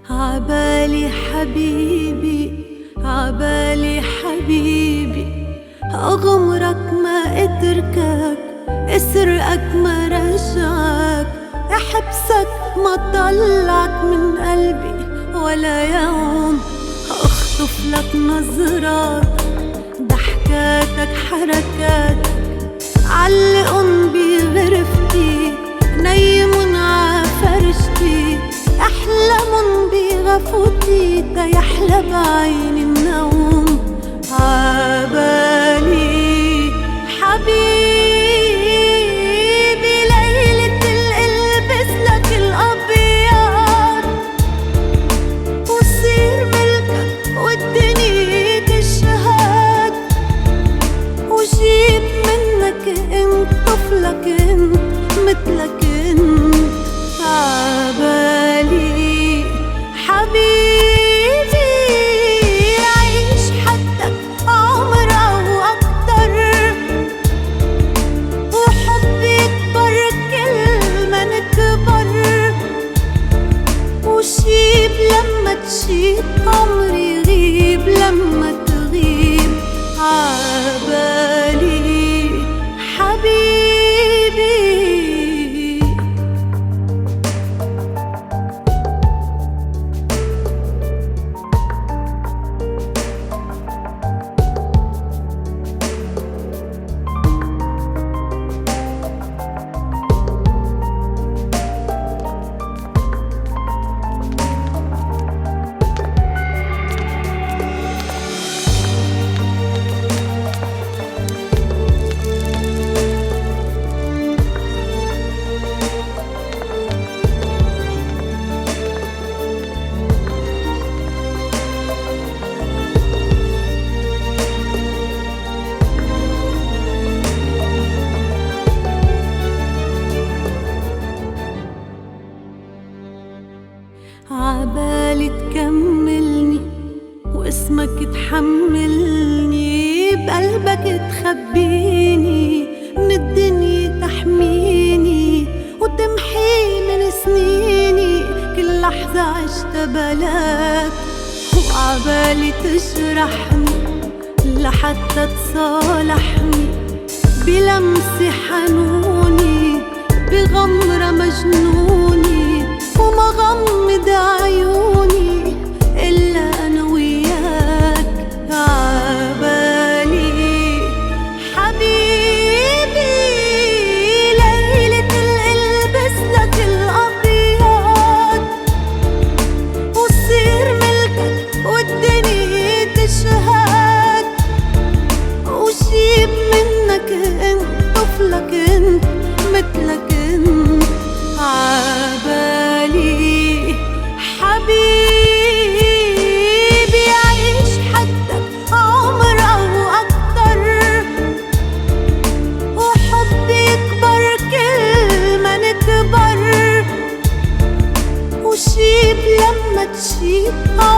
عبالي حبيبي، عبالي حبيبي، أغمرك ما أتركك، أسرقك ما رجعك، أحبسك ما طلعك من قلبي ولا يوم، أخطف لك نظراتك، ضحكاتك، حركاتك، علقن بغرفتي، نيمن عفرشتي، أحلمن بغفوتي تيحلى بعيني النوم. عبالي حبيبي ليلة القلبس لك الأبيض، وصير ملكك والدنيا تشهد، وجيب منك انت طفلك انت مثلك انت. عبالي حبيبي عيش حدك عمر أو أكتر، وحبي يكبر كل ما نكبر، وشيب لما تشيب عمري يغيب لما تغيب. عبالي حبيبي. عبالي تكملني واسمك تحملني، بقلبك تخبيني، من الدنيا تحميني، وتمحي من سنيني كل لحظة عشتها بلاك. وعبالي تجرحني لحتى تصالحني، بلمسة حنوني، بغمرة مجنوني، وما غمض عيوني إلا أنا وياك. عبالي حبيبي ليلة القلبس لك الأبيض، وصير ملكك والدنيا تشهد، وجيب منك انت طفلك انت مثلك انت. عبالي حبيبي عيش حدك عمر أو أكتر، وحبي يكبر كل ما نكبر، وشيب لما تشيب